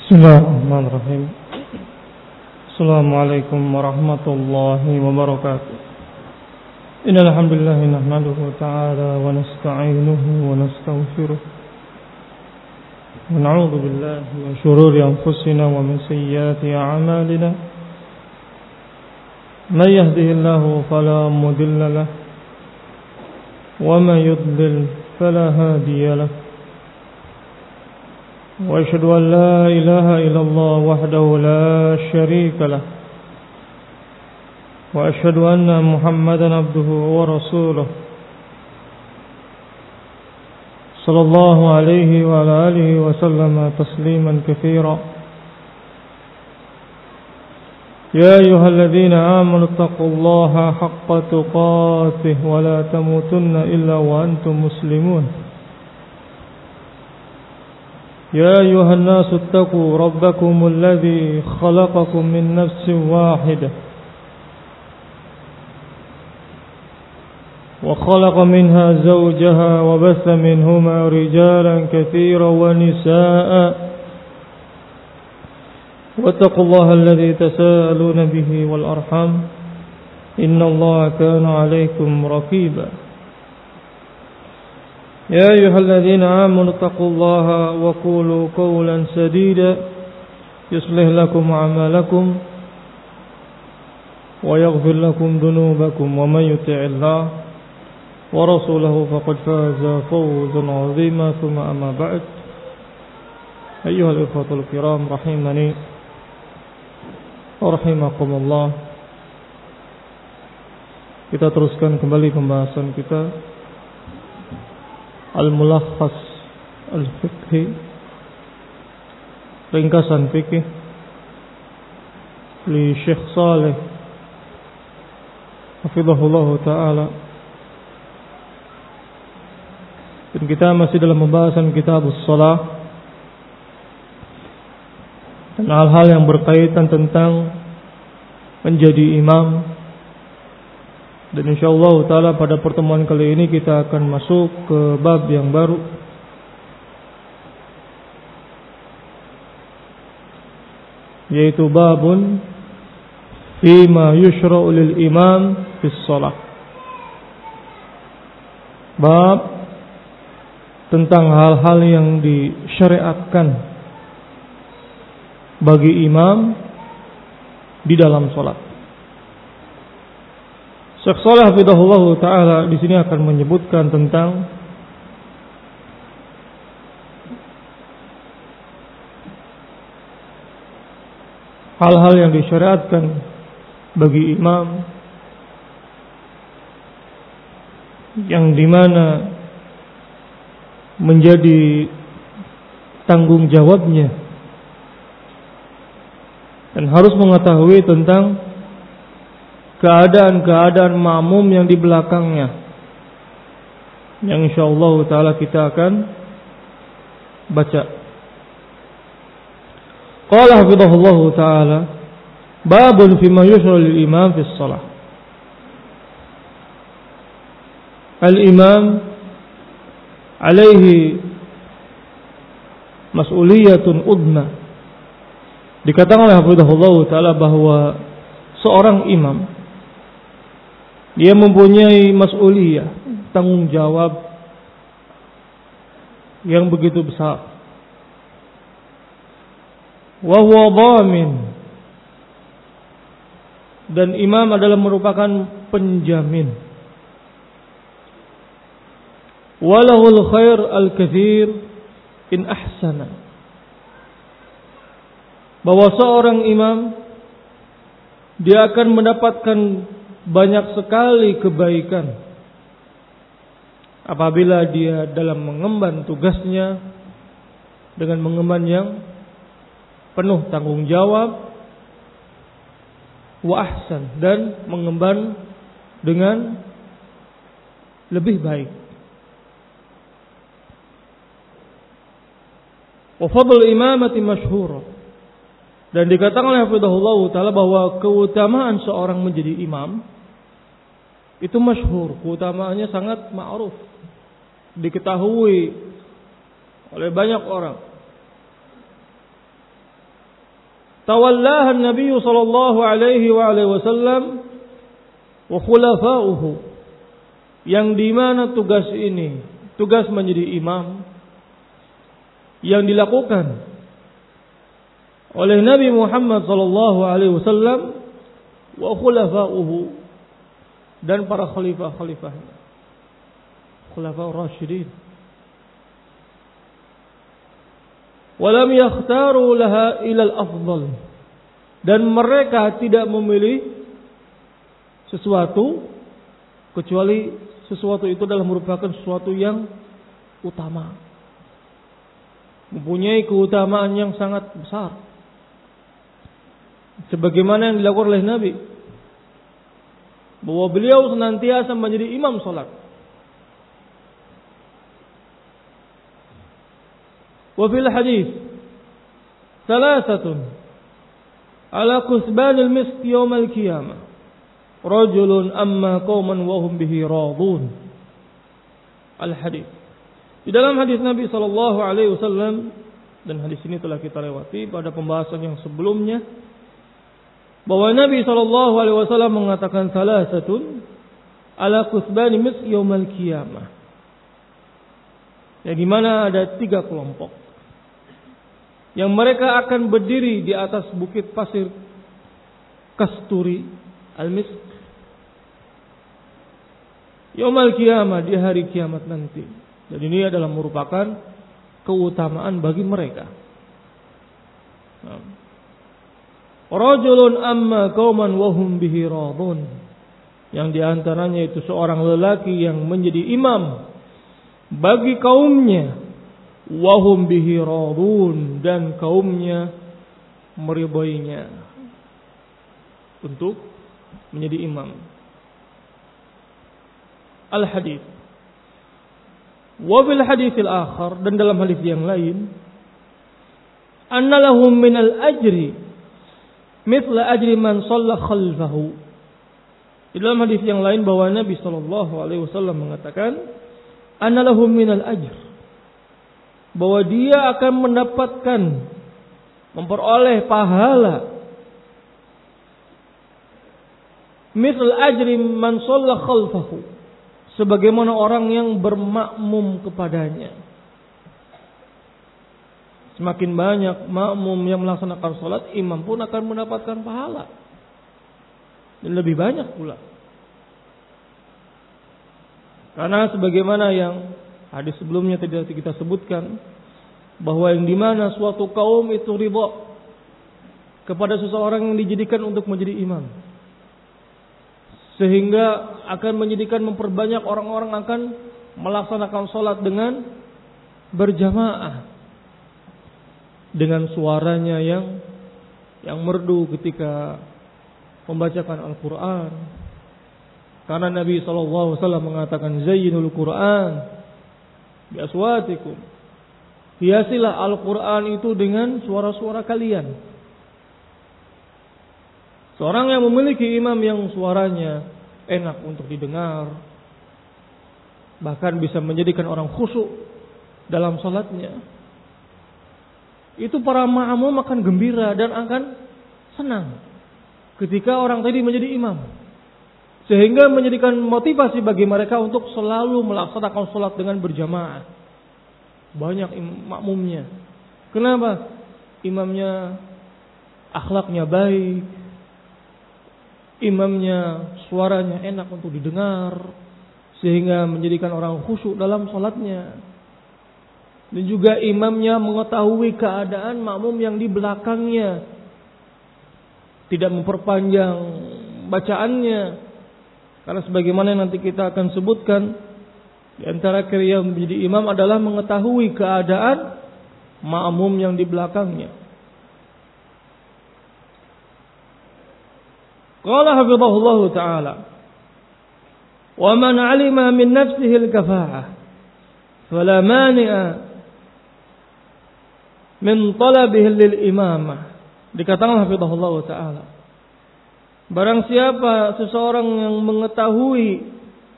Bismillahirrahmanirrahim. Assalamualaikum warahmatullahi wabarakatuh. Innal hamdalillah nahmaduhu ta'ala wa nasta'inuhu wa nastaghfiruh. Wa na'udzu billahi min shururi anfusina wa min sayyiati a'malina. May yahdihillahu fala mudilla lahu wa may yudlil fala hadiya lahu. وأشهد أن لا إله إلا الله وحده لا شريك له وأشهد أن محمدا عبده ورسوله صلى الله عليه وعلى آله وسلم تسليما كثيرا يا أيها الذين آمنوا اتقوا الله حق تقاته ولا تموتن إلا وأنتم مسلمون يا أيها الناس اتقوا ربكم الذي خلقكم من نفس واحدة وخلق منها زوجها وبث منهما رجالا كثيرا ونساء واتقوا الله الذي تساءلون به والأرحام إن الله كان عليكم رقيبا يا أيها الذين آمنوا اتقوا الله وقولوا قولا سديدا يصلح لكم أعمالكم ويغفر لكم ذنوبكم ومن يطع الله ورسوله فقد فاز فوزا عظيما ثم أما بعد أيها الإخوة الكرام رحمني ورحمكم الله. Kita teruskan kembali pembahasan kita Al-Mulakhas Al-Fiqhi, ringkasan fikih li Syekh Saleh hafizahullah ta'ala. Dan kita masih dalam pembahasan kitab as-salah dan hal-hal yang berkaitan tentang menjadi imam. Dan insyaallah ta'ala pada pertemuan kali ini kita akan masuk ke bab yang baru, yaitu babun fima yushra'u lil imam fis shalah. Bab tentang hal-hal yang disyariatkan bagi imam di dalam salat. Syekh Shalih hafizahullah taala di sini akan menyebutkan tentang hal-hal yang disyariatkan bagi imam, yang dimana menjadi tanggung jawabnya dan harus mengetahui tentang keadaan-keadaan makmum yang di belakangnya, yang insyaallah ta'ala kita akan baca. Qala hafizahullah ta'ala babun fima yushra'u lil imam fis shalah. Al-imam alaihi mas'uliyatun udma. Dikatakan oleh hafizahullah ta'ala bahwa seorang imam dia mempunyai mas'uliyah, tanggung jawab yang begitu besar. Wa huwa dhamin, dan imam adalah merupakan penjamin. Walahul khair al-katsir in ahsana, bahwa seorang imam dia akan mendapatkan banyak sekali kebaikan apabila dia dalam mengemban tugasnya dengan mengemban yang penuh tanggung jawab, wa ahsan, dan mengemban dengan lebih baik. Wa fadl imamati masyhur, dan dikatakan oleh hafizahullah ta'ala bahwa keutamaan seorang menjadi imam itu masyhur, keutamaannya sangat ma'ruf, diketahui oleh banyak orang. tawallaha an-nabiy sallallahu alaihi wasallam wa khulafa'uhu, yang di mana tugas ini, tugas menjadi imam, yang dilakukan oleh Nabi Muhammad sallallahu alaihi wasallam wa khulafa'uhu, dan para khalifah-khalifahnya, khulafa'ur rasyidin. Walam yakhtaru laha ilal afdal, dan mereka tidak memilih sesuatu kecuali sesuatu itu adalah merupakan sesuatu yang utama, mempunyai keutamaan yang sangat besar, sebagaimana yang dilakukan oleh Nabi, bahwa beliau senantiasa menjadi imam salat. Wa fil hadis thalathatun ala kusbanil misk yaumal qiyamah, rajulun amma qauman wa hum bihi radun. Al hadis. Di dalam hadis Nabi sallallahu alaihi wasallam, dan hadis ini telah kita lewati pada pembahasan yang sebelumnya, bahwa Nabi sallallahu alaihi wasallam mengatakan thalathatun ala kusbanil misk yaumal qiyamah. Yang dimana ada 3 kelompok yang mereka akan berdiri di atas bukit pasir kasturi al-misk yaumal qiyamah, di hari kiamat nanti. Dan ini adalah merupakan keutamaan bagi mereka. Rajulun amma qauman wa hum bihi radun, yang diantaranya itu seorang lelaki yang menjadi imam bagi kaumnya, wahum bihi radun, dan kaumnya meridainya untuk menjadi imam. Al hadis. Wa bil haditsil akhar, dan dalam hadis yang lain, anna lahum min al ajri mithla ajri man shalla khalfahu. Di dalam hadis yang lain bahwa Nabi sallallahu alaihi wasallam mengatakan anna lahum min al ajr, bahwa dia akan mendapatkan, memperoleh pahala misal ajri man shalla khalfahu, sebagaimana orang yang bermakmum kepadanya. Semakin banyak makmum yang melaksanakan salat, imam pun akan mendapatkan pahala, dan lebih banyak pula. Karena sebagaimana yang hadis sebelumnya tidak kita sebutkan, bahwa yang dimana suatu kaum itu ridha kepada seseorang yang dijadikan untuk menjadi imam, sehingga akan menjadikan memperbanyak orang-orang akan melaksanakan sholat dengan berjamaah, dengan suaranya yang merdu ketika membacakan Al-Quran. Karena Nabi SAW mengatakan zayyinul Quran bi aswatikum, hiasilah Al-Quran itu dengan suara-suara kalian. Seorang yang memiliki imam yang suaranya enak untuk didengar, bahkan bisa menjadikan orang khusyuk dalam salatnya, itu para ma'mum akan gembira dan akan senang ketika orang tadi menjadi imam, sehingga menjadikan motivasi bagi mereka untuk selalu melaksanakan sholat dengan berjamaah. Banyak makmumnya. Kenapa? Imamnya akhlaknya baik, imamnya suaranya enak untuk didengar, sehingga menjadikan orang khusyuk dalam sholatnya. Dan juga imamnya mengetahui keadaan makmum yang di belakangnya, tidak memperpanjang bacaannya. Karena sebagaimana nanti kita akan sebutkan, di antara kriteria menjadi imam adalah mengetahui keadaan makmum yang di belakangnya. Qala hafizahullah ta'ala, wa man 'alima min nafsihi al-kafa'ah fala mani'a min talabihi lil imamah. Dikatakan hafizahullah ta'ala, barang siapa seseorang yang mengetahui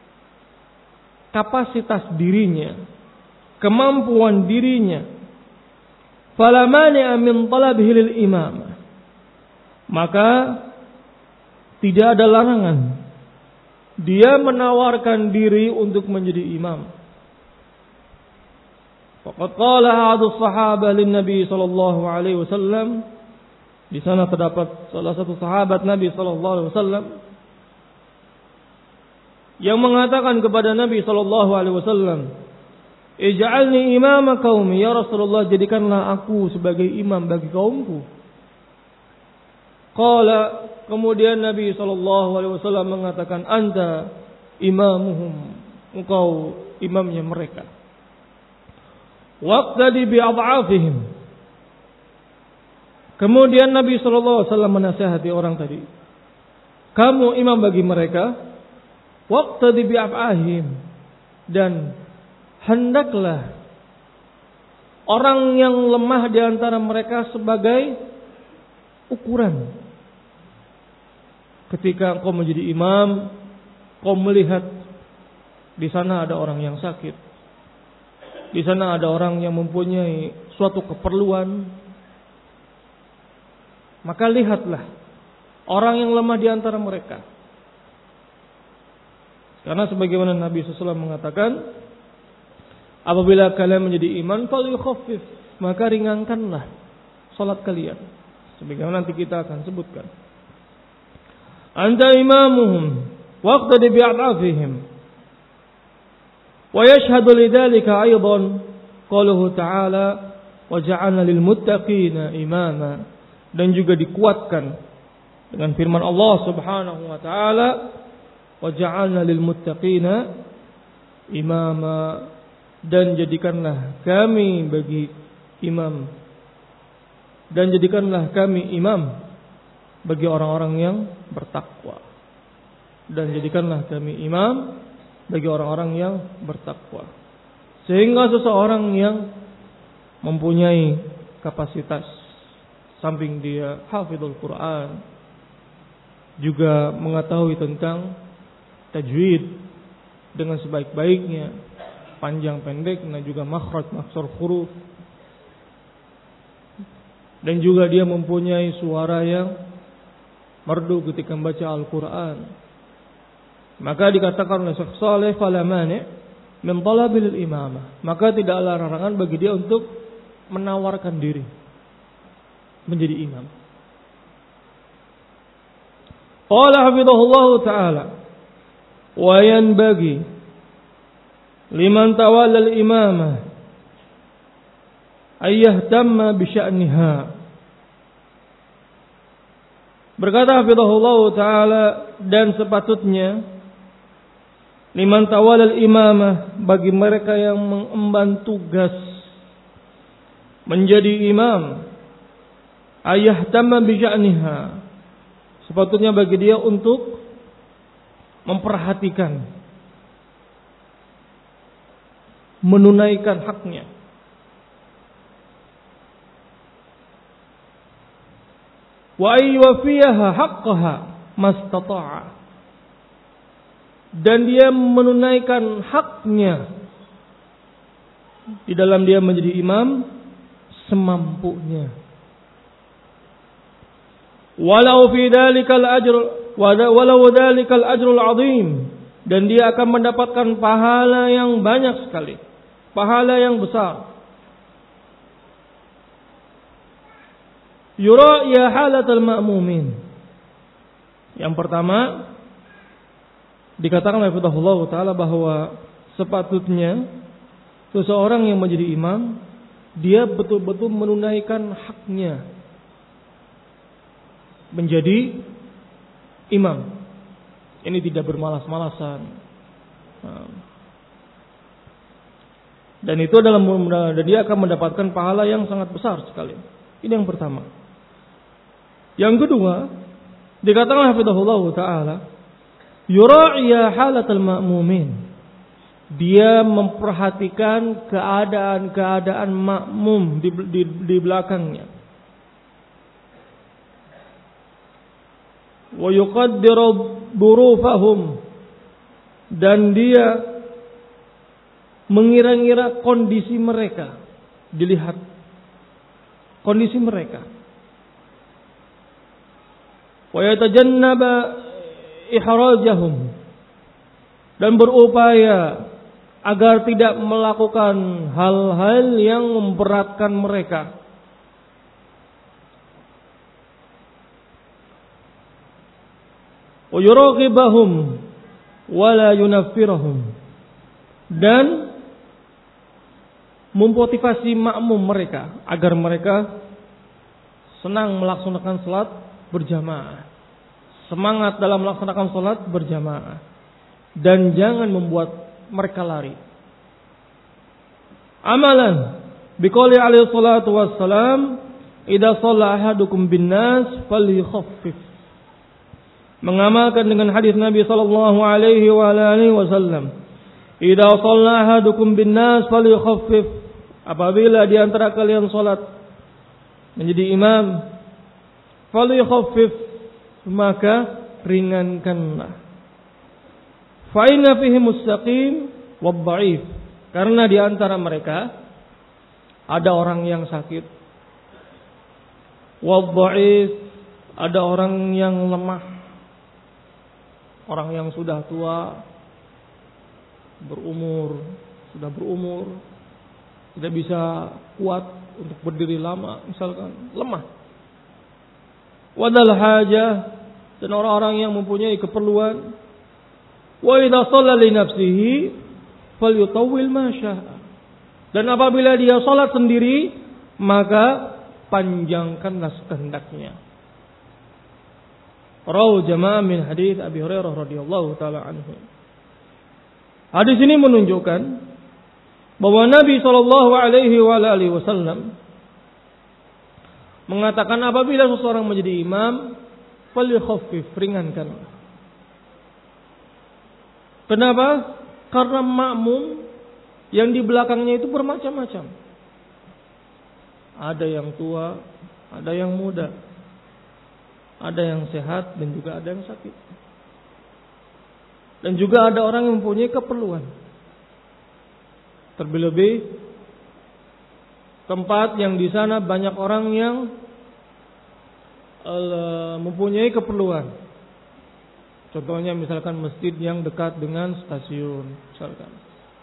kapasitas dirinya, kemampuan dirinya, fala mani'a min talabihi lil imamah, maka tidak ada larangan dia menawarkan diri untuk menjadi imam. Faqad qala ahadus sahabah lin Nabi sallallahu alaihi wasallam, di sana terdapat salah satu sahabat Nabi sallallahu alaihi wasallam yang mengatakan kepada Nabi sallallahu alaihi wasallam, "Ij'alni imama qaumi, ya Rasulullah, jadikanlah aku sebagai imam bagi kaumku." Qala, kemudian Nabi SAW mengatakan, "Anta imamuhum, engkau imamnya mereka. Waqtadi bi'adhafihim." Kemudian Nabi SAW menasihati orang tadi, "Kamu imam bagi mereka, waqtadi bi'af'ahim, dan hendaklah orang yang lemah di antara mereka sebagai ukuran. Ketika engkau menjadi imam, kau melihat di sana ada orang yang sakit, di sana ada orang yang mempunyai suatu keperluan, maka lihatlah orang yang lemah di antara mereka. Karena sebagaimana Nabi SAW mengatakan, apabila kalian menjadi imam, falyukhaffif, maka ringankanlah salat kalian. Sebagaimana nanti kita akan sebutkan. Anta imamuhum waqtadi bi'adhafihim. Wa yashhadu lidzalika aidan qauluhu ta'ala wa ja'alna lil muttaqina imama, dan juga dikuatkan dengan firman Allah Subhanahu wa taala, wa ja'alna lil muttaqina imama, dan jadikanlah kami bagi imam, dan jadikanlah kami imam bagi orang-orang yang bertakwa, dan jadikanlah kami imam bagi orang-orang yang bertakwa. Sehingga seseorang yang mempunyai kapasitas, samping dia hafizul Quran, juga mengetahui tentang tajwid dengan sebaik-baiknya, panjang pendek, dan juga makhraj huruf, dan juga dia mempunyai suara yang merdu ketika membaca Al-Quran, maka dikatakan oleh Syekh Saleh, fala mani' min talabil imamah, maka tidaklah larangan bagi dia untuk menawarkan diri menjadi imam. Qala hafizahullahu ta'ala, wa yanbaghi liman tawalla al-imamah ay yahtamma bi sya'niha. Berkata hafizahullahu ta'ala, dan sepatutnya liman tawalla al-imamah, bagi mereka yang mengemban tugas menjadi imam, ayahtamma bi sya'niha, sepatutnya bagi dia untuk memperhatikan, menunaikan haknya. Wa aywafiyaha haqqaha mastata'a, dan dia menunaikan haknya di dalam dia menjadi imam semampunya. Walau fi dzalikal ajr walau dzalikal ajrul azim, dan dia akan mendapatkan pahala yang banyak sekali, pahala yang besar. Yura'i halatal ma'mumin. Yang pertama dikatakan oleh Allah Ta'ala bahwa sepatutnya seseorang yang menjadi imam, dia betul-betul menunaikan haknya menjadi imam. Ini tidak bermalas-malasan. Dan itu dan dia akan mendapatkan pahala yang sangat besar sekali. Ini yang pertama. Yang kedua, dikatakan hafizahullah ta'ala, yura'iya halatal ma'mumin, dia memperhatikan keadaan-keadaan makmum di belakangnya. Wa yuqaddiru durufahum, dan dia mengira-ngira kondisi mereka, dilihat kondisi mereka. wa yatajannaba ihrajahum, dan berupaya agar tidak melakukan hal-hal yang memberatkan mereka. Wa yuraqibahum wa la yunaffirahum, dan memotivasi makmum mereka agar mereka senang melaksanakan salat berjamaah, semangat dalam melaksanakan salat berjamaah, dan jangan membuat mereka lari. Amalan biqouli alaihi salatu wassalam, idza shalla ahadukum bin nas falyukhaffif. Mengamalkan dengan hadis Nabi sallallahu alaihi wa alihi wasallam, idza shalla ahadukum bin nas falyukhaffif. Apabila di antara kalian salat menjadi imam, falyukhaffif, maka ringankanlah. Fa inna fihi mustaqim wa dhaif, karena di antara mereka ada orang yang sakit, wa dhaif, ada orang yang lemah, orang yang sudah tua, sudah berumur, tidak bisa kuat untuk berdiri lama, misalkan lemah. Wadal hajah, dan orang-orang yang mempunyai keperluan. Wa idza shalla li nafsihi falyutawwil ma syaa. Dan apabila dia salat sendiri, maka panjangkanlah sekehendaknya. Rawu jamaah min hadits Abi Hurairah radhiyallahu taala anhu. Hadis ini menunjukkan bahwa Nabi sallallahu alaihi wasallam mengatakan apabila seseorang menjadi imam, falyukhaffif, ringankan. Kenapa? Karena makmum yang di belakangnya itu bermacam-macam. Ada yang tua, ada yang muda, ada yang sehat, dan juga ada yang sakit. Dan juga ada orang yang mempunyai keperluan. Terlebih tempat yang di sana banyak orang yang mempunyai keperluan. Contohnya misalkan masjid yang dekat dengan stasiun, misalkan.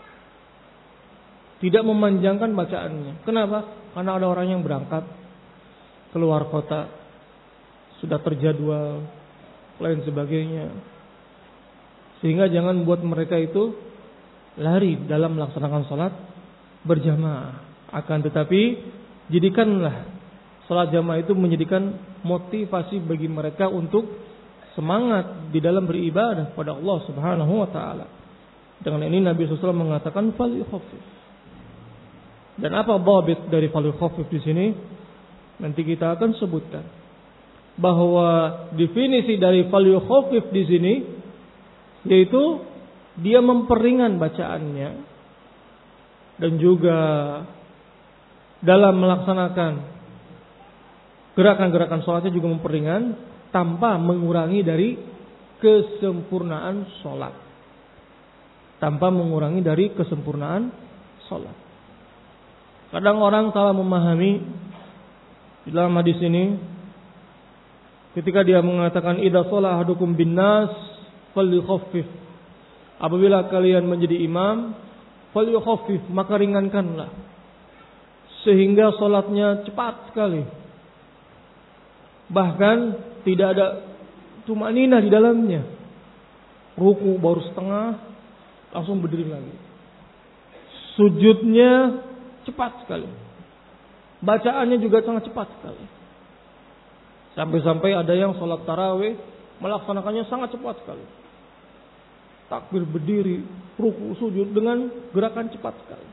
Tidak memanjangkan bacaannya. Kenapa? Karena ada orang yang berangkat keluar kota, sudah terjadwal, lain sebagainya. Sehingga jangan buat mereka itu lari dalam melaksanakan salat berjamaah. Akan tetapi jadikanlah salat jamaah itu menjadikan motivasi bagi mereka untuk semangat di dalam beribadah pada Allah Subhanahu wa taala. Dengan ini Nabi SAW mengatakan falyukhaffif. Dan apa dhabit dari falyukhaffif di sini? Nanti kita akan sebutkan bahwa definisi dari falyukhaffif di sini yaitu dia memperingan bacaannya, dan juga dalam melaksanakan gerakan-gerakan sholatnya juga memperingan, tanpa mengurangi dari kesempurnaan sholat. Tanpa mengurangi dari kesempurnaan sholat. Kadang orang salah memahami di dalam hadis ini, ketika dia mengatakan idza shalla ahadukum bin nas falyukhaffif. Apabila kalian menjadi imam, falyukhaffif, maka ringankanlah. Sehingga sholatnya cepat sekali. Bahkan tidak ada tumaninah di dalamnya. Ruku baru setengah, langsung berdiri lagi. Sujudnya cepat sekali. Bacaannya juga sangat cepat sekali. Sampai-sampai ada yang sholat tarawih melaksanakannya sangat cepat sekali. Takbir berdiri, ruku, sujud dengan gerakan cepat sekali.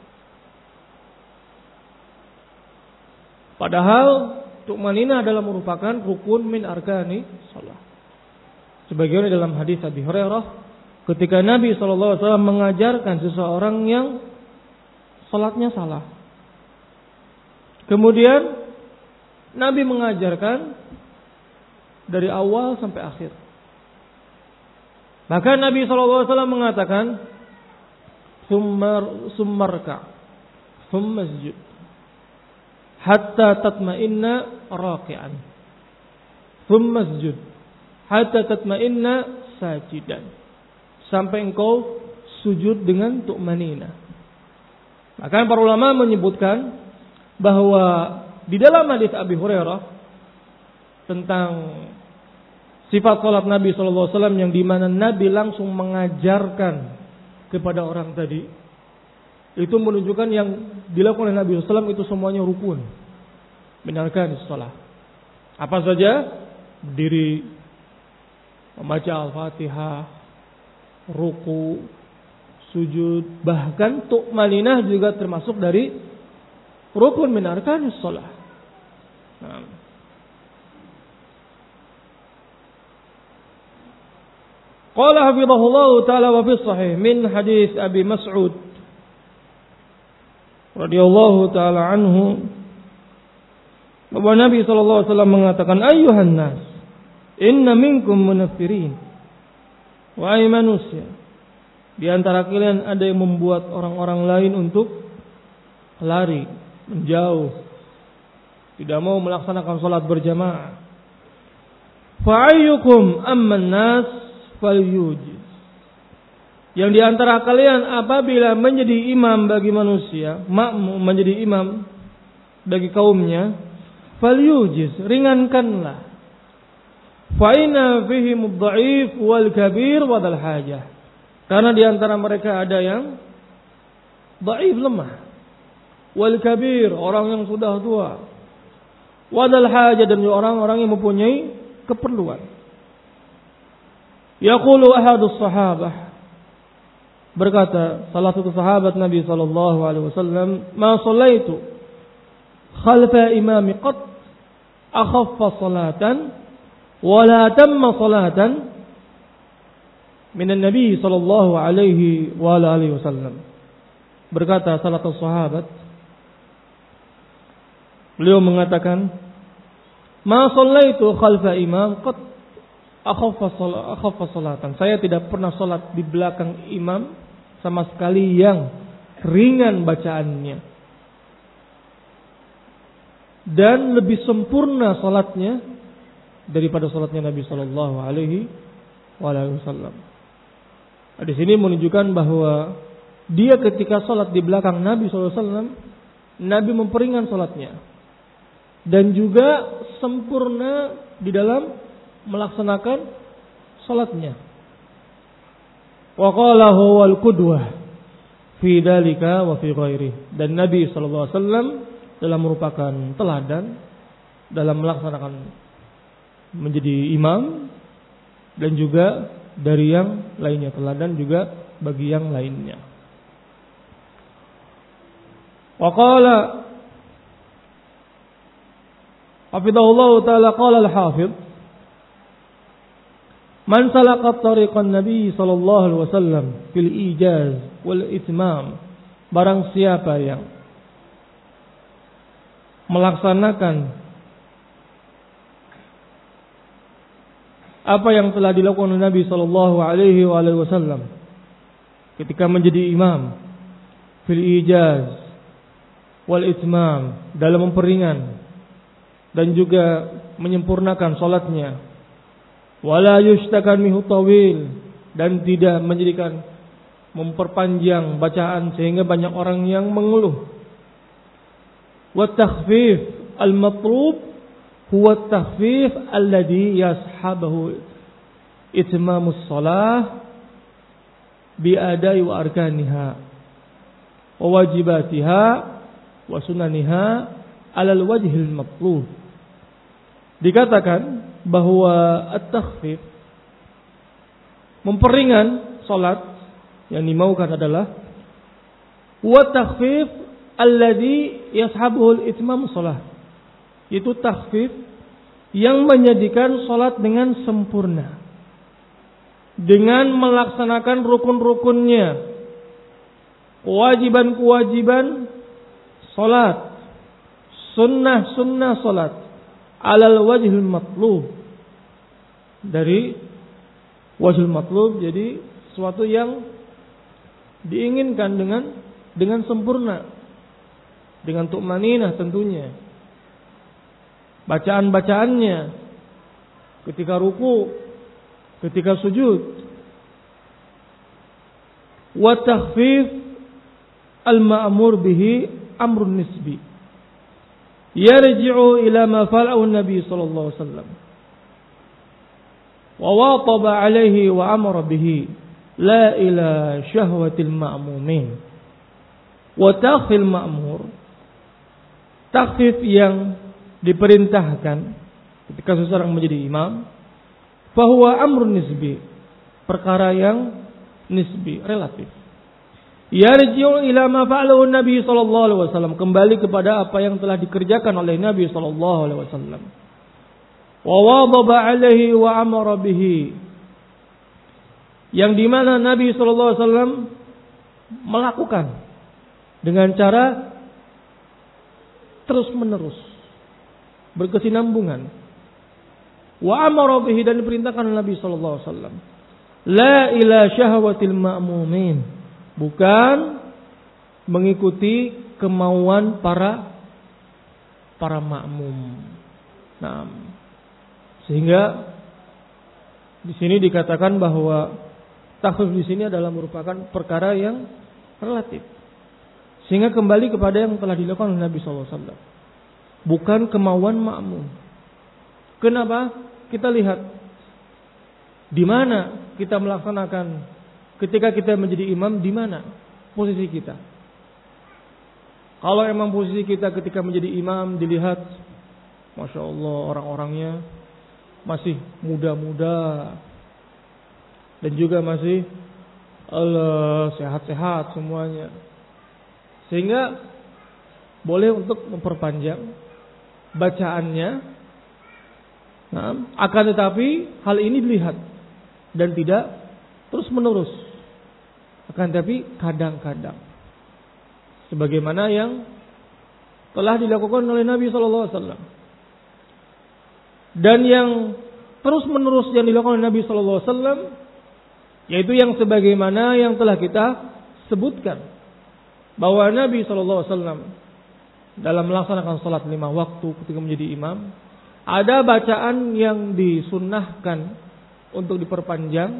Padahal tumaninah adalah merupakan rukun min arkani shalah. Sebagaimana dalam hadis Abi Hurairah, ketika Nabi SAW mengajarkan seseorang yang salatnya salah. Kemudian Nabi mengajarkan dari awal sampai akhir. Maka Nabi SAW mengatakan, summarka, summasjud, hatta tatma'inna raqi'an, summasjud, hatta tatma'inna sajidan, sampai engkau sujud dengan tu'manina. Maka para ulama menyebutkan bahwa di dalam hadis Abi Hurairah tentang sifat salat Nabi sallallahu alaihi wasallam yang di mana Nabi langsung mengajarkan kepada orang tadi, itu menunjukkan yang dilakukan oleh Nabi sallallahu alaihi wasallam itu semuanya rukun. Benarkan salat. Apa saja? Berdiri, membaca Al-Fatihah, ruku, sujud, bahkan tu'maninah juga termasuk dari rukun min arkanis shalah. Qala hafizahullah ta'ala wa fi sahih min hadis Abi Mas'ud radhiyallahu ta'ala anhu, bahwa Nabi sallallahu alaihi wasallam mengatakan, ayyuhan nas, inna minkum munaffirin. Wahai manusia, di antara kalian ada yang membuat orang-orang lain untuk lari, menjauh, tidak mau melaksanakan salat berjamaah. Fa ayyukum amman nas falyujiz. Yang di antara kalian apabila menjadi imam bagi manusia, makmum menjadi imam bagi kaumnya, falyujiz, ringankanlah. Fa inna fihim ad-dha'if wal kabir wa dzal hajah. Karena di antara mereka ada yang dhaif, lemah, wal kabir, orang yang sudah tua, wa dzal hajah, dan orang-orang yang mempunyai keperluan. Yaqulu ahadus sahabah, berkata salah satu sahabat Nabi sallallahu alaihi wasallam, ma shallaitu khalfa imami qad akhaffa salatan wala tamma salatan minan Nabi sallallahu alaihi wa alihi wasallam. Berkata salah satu sahabat, beliau mengatakan, ma shallaitu khalfa imam qad akhaffa salatan. Saya tidak pernah salat di belakang imam sama sekali yang ringan bacaannya dan lebih sempurna salatnya daripada salatnya Nabi sallallahu alaihi wasallam. Di sini menunjukkan bahwa dia ketika salat di belakang Nabi sallallahu alaihi wasallam, Nabi memperingan salatnya dan juga sempurna di dalam melaksanakan salatnya. Wa qala huwal qudwah fi dzalika wa fi ghairihi. Dan Nabi sallallahu alaihi wasallam dalam merupakan teladan dalam melaksanakan menjadi imam dan juga dari yang lainnya, teladan juga bagi yang lainnya. Wa qala hafizahullah ta'ala qala al-hafidh, man salaka tariqan Nabi sallallahu alaihi wasallam fil ijaz wal itmam, barang siapa yang melaksanakan apa yang telah dilakukan oleh Nabi sallallahu alaihi wasallam ketika menjadi imam, fil ijaz wal itmam, dalam memperingan dan juga menyempurnakan salatnya, wala yushtakan minhu tawil, dan tidak menjadikan memperpanjang bacaan sehingga banyak orang yang mengeluh. Wa takhfif al-matlub huwa at-takhfif alladhi yashabahu itmamus shalah bi adai wa arkaniha wa wajibatiha wa sunaniha alal wajhil matlub. Dikatakan bahwa at-takhfif, memperingan salat, yang dimaukan adalah huwa takhfif alladhi yashabuhu al-itmam shalah, itu takhfif yang menjadikan salat dengan sempurna, dengan melaksanakan rukun-rukunnya, kewajiban-kewajiban salat, sunnah-sunnah salat, alal wajhil matlub, dari wajhil matlub, jadi sesuatu yang diinginkan dengan sempurna, dengan tu'maninah tentunya. Bacaan-bacaannya ketika ruku ketika sujud. Wa takhfif al-ma'mur bihi amrun nisbi yarji'u ila ma fa'alahu an-nabi sallallahu alaihi wasallam wa wataba alaihi wa amara bihi la ila syahwatil ma'mumin. Wa takhfil ma'mur, takhfif yang diperintahkan ketika seseorang menjadi imam, fahuwa amrun nisbi, perkara yang nisbi, relatif. Yarji'u ila ma fa'alahu Nabi sallallahu alaihi wasallam, kembali kepada apa yang telah dikerjakan oleh Nabi sallallahu alaihi wasallam. Wa wadaba alaihi wa amara bihi, yang di mana Nabi sallallahu alaihi wasallam melakukan dengan cara terus-menerus, berkesinambungan. Wa amara bihi, dan diperintahkan oleh Nabi sallallahu alaihi wasallam. La ila syahwatil ma'mumin, bukan mengikuti kemauan para makmum. Nah, sehingga di sini dikatakan bahwa takhfif di sini adalah merupakan perkara yang relatif. Sehingga kembali kepada yang telah dilakukan oleh Nabi sallallahu alaihi wasallam, bukan kemauan makmum. Kenapa? Kita lihat di mana kita melaksanakan ketika kita menjadi imam, di mana posisi kita. Kalau emang posisi kita ketika menjadi imam dilihat, Masya Allah, orang-orangnya masih muda-muda dan juga masih sehat-sehat semuanya, sehingga boleh untuk memperpanjang bacaannya. Nah, akan tetapi hal ini dilihat dan tidak terus menerus. Akan tetapi kadang-kadang, sebagaimana yang telah dilakukan oleh Nabi sallallahu alaihi wasallam. Dan yang terus menerus yang dilakukan oleh Nabi sallallahu alaihi wasallam, yaitu yang sebagaimana yang telah kita sebutkan, bahwa Nabi sallallahu alaihi wasallam dalam melaksanakan salat 5 waktu ketika menjadi imam, ada bacaan yang disunnahkan untuk diperpanjang,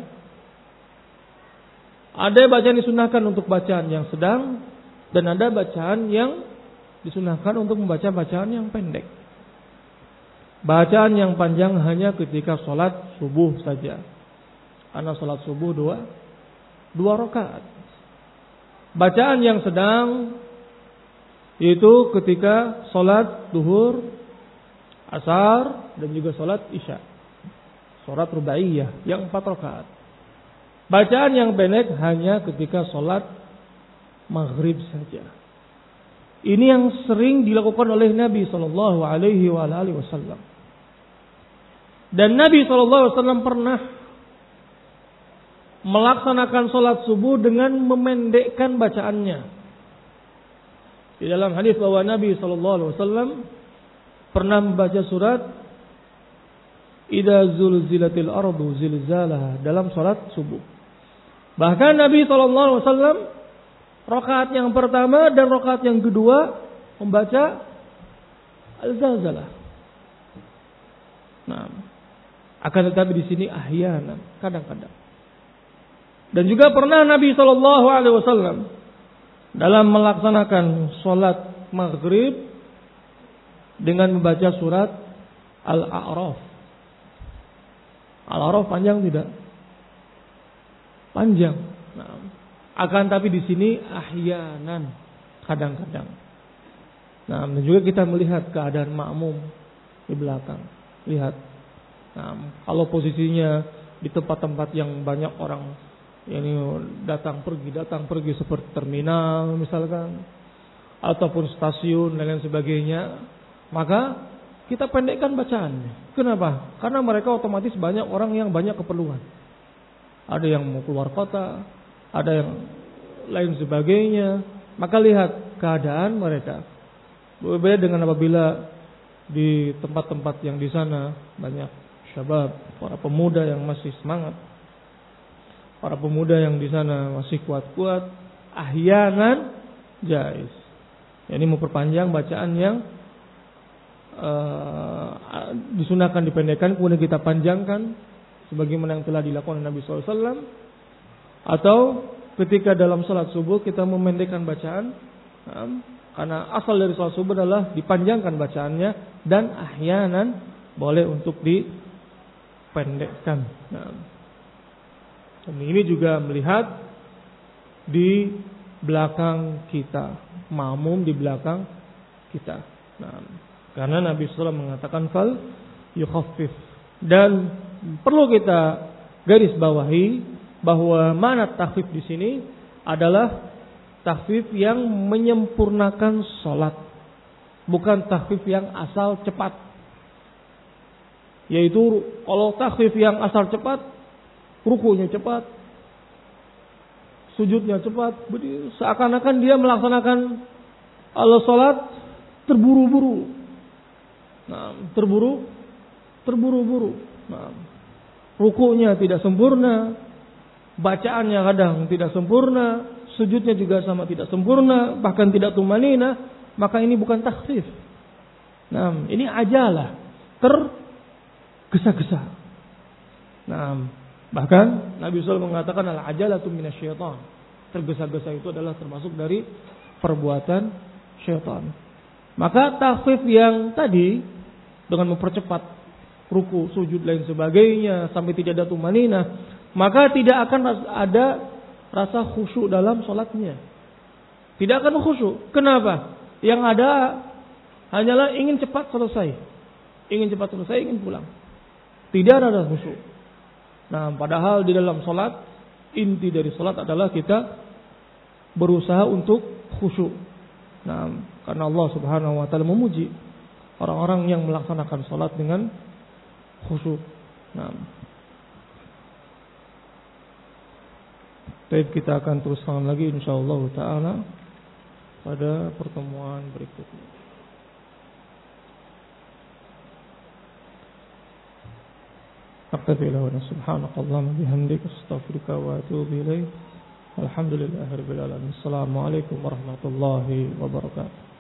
ada bacaan disunnahkan untuk bacaan yang sedang, dan ada bacaan yang disunnahkan untuk membaca bacaan yang pendek. Bacaan yang panjang hanya ketika sholat subuh saja, karena sholat subuh dua rakaat. Bacaan yang sedang yaitu ketika sholat duhur, asar, dan juga sholat isya, sholat rubaiyah yang 4 rakaat. Bacaan yang pendek hanya ketika sholat maghrib saja. Ini yang sering dilakukan oleh Nabi Sallallahu Alaihi Wasallam. Dan Nabi Sallallahu Alaihi Wasallam pernah melaksanakan sholat subuh dengan memendekkan bacaannya. Di dalam hadis bahwa Nabi Sallallahu Alaihi Wasallam pernah membaca surat Idza zulzilatil ardu zilzalaha dalam sholat subuh. Bahkan Nabi Sallallahu Alaihi Wasallam rakaat yang pertama dan rakaat yang kedua membaca al-zalzalah. Nah, akan tetapi di sini ahyanan, kadang-kadang. Dan juga pernah Nabi Sallallahu Alaihi Wasallam dalam melaksanakan sholat maghrib dengan membaca surat Al-A'raf. Al-A'raf panjang tidak? Panjang. Nah, akan tapi di sini ahyanan, kadang-kadang. Nah, dan juga kita melihat keadaan makmum di belakang. Lihat. Nah, kalau posisinya di tempat-tempat yang banyak orang ini datang pergi seperti terminal misalkan, ataupun stasiun dan lain sebagainya, maka kita pendekkan bacaan. Kenapa? Karena mereka otomatis banyak orang yang banyak keperluan. Ada yang mau keluar kota, ada yang lain sebagainya. Maka lihat keadaan mereka. Berbeda dengan apabila di tempat-tempat yang di sana banyak syabab, para pemuda yang masih semangat, para pemuda yang di sana masih kuat-kuat, ahyanan jaiz. Ini memperpanjang bacaan yang disunahkan dipendekkan, kemudian kita panjangkan. sebagaimana yang telah dilakukan Nabi SAW, atau ketika dalam salat subuh kita memendekkan bacaan, karena asal dari salat subuh adalah dipanjangkan bacaannya, dan ahyanan boleh untuk dipendekkan. Dan ini juga melihat di belakang kita, makmum di belakang kita. Karena Nabi SAW mengatakan fal yukhaffif. Dan perlu kita garis bawahi bahwa mana takhfif di sini adalah takhfif yang menyempurnakan salat, bukan takhfif yang asal cepat. Yaitu kalau takhfif yang asal cepat, rukunya cepat, sujudnya cepat, seakan-akan dia melaksanakan salat terburu-buru. Terburu-buru. Rukunya tidak sempurna, bacaannya kadang tidak sempurna, sujudnya juga sama tidak sempurna, bahkan tidak tumanina, maka ini bukan takhfif. Ini ajalah, tergesa-gesa. Bahkan Nabi SAW mengatakan al-ajalatu minasyaitan. Tergesa-gesa itu adalah termasuk dari perbuatan syaitan. Maka takhfif yang tadi dengan mempercepat ruku, sujud lain sebagainya sampai tidak ada tumanina, maka tidak akan ada rasa khusyuk dalam salatnya. Tidak akan khusyuk. Kenapa? Yang ada hanyalah ingin cepat selesai. Ingin pulang. Tidak ada khusyuk. Padahal di dalam salat, inti dari salat adalah kita berusaha untuk khusyuk. Karena Allah Subhanahu wa taala memuji orang-orang yang melaksanakan salat dengan khusyuk. Baik, kita akan teruskan lagi insyaallah taala pada pertemuan berikutnya. أقتفي له سبحانك اللهم بحمدك أستغفرك وأتوب إليك الحمد لله رب العالمين السلام عليكم ورحمة الله وبركاته.